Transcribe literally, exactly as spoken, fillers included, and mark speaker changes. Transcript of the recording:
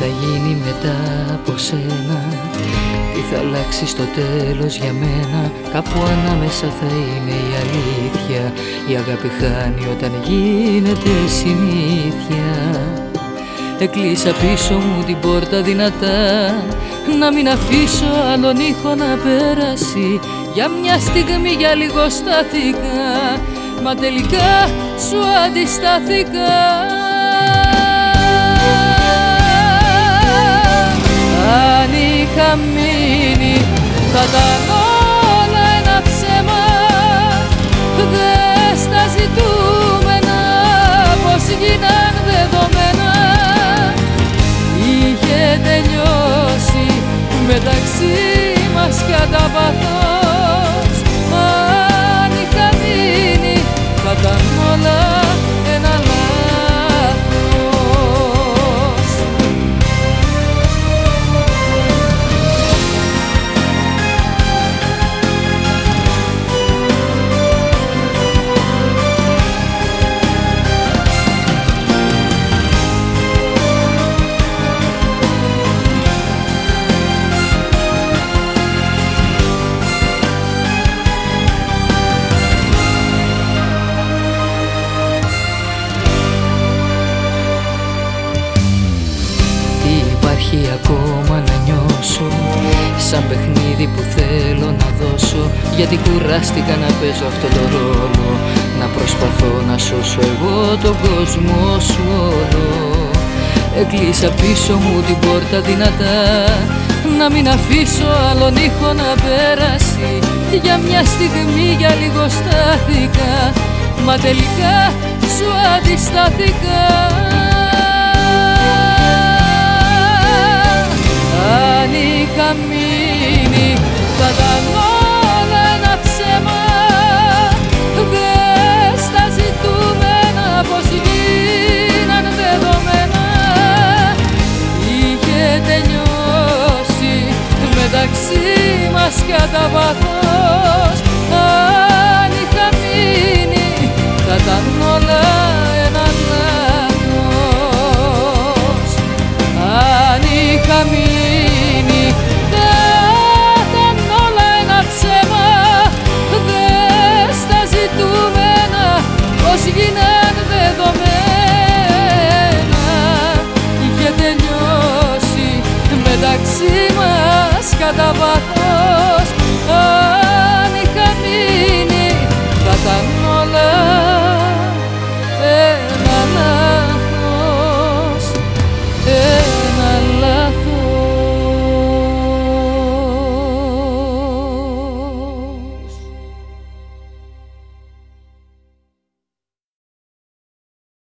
Speaker 1: θα γίνει μετά από σένα, τι θα αλλάξει στο τέλος για μένα. Κάπου ανάμεσα θα είναι η αλήθεια, η αγάπη χάνει όταν γίνεται συνήθεια. Έκλεισα πίσω μου την πόρτα δυνατά, να μην αφήσω άλλον ήχο να πέρασει. Για μια στιγμή, για λίγο στάθηκα, μα τελικά σου αντιστάθηκα. Αν είχα μείνει θα ήταν όλα ένα ψέμα. Δες τα ζητούμενα πως γίναν δεδομένα. Είχε τελειώσει μεταξύ μας κατά πάθος. Αν είχα μείνει θα ήταν όλα ένα λάθος. Υπάρχει ακόμα να νιώσω, σαν παιχνίδι που θέλω να δώσω. Γιατί κουράστηκα να παίζω αυτό το ρόλο, να προσπαθώ να σώσω εγώ τον κόσμο σου όλο. Έκλεισα πίσω μου την πόρτα δυνατά, να μην αφήσω άλλον ήχο να πέρασει. Για μια στιγμή, για λίγο στάθηκα, μα τελικά σου αντιστάθηκα. Αν είχα μείνει θα ήταν όλα ένα ψέμα. Δες τα ζητούμενα πως γίναν δεδομένα. Είχε τελειώσει μεταξύ μας κατά βάθος. Αν είχα μείνει θα ήταν όλα ένα λάθος. Αν είχα μείνει γίναν δεδομένα. Είχε τελειώσει μεταξύ μας κατά βάθος.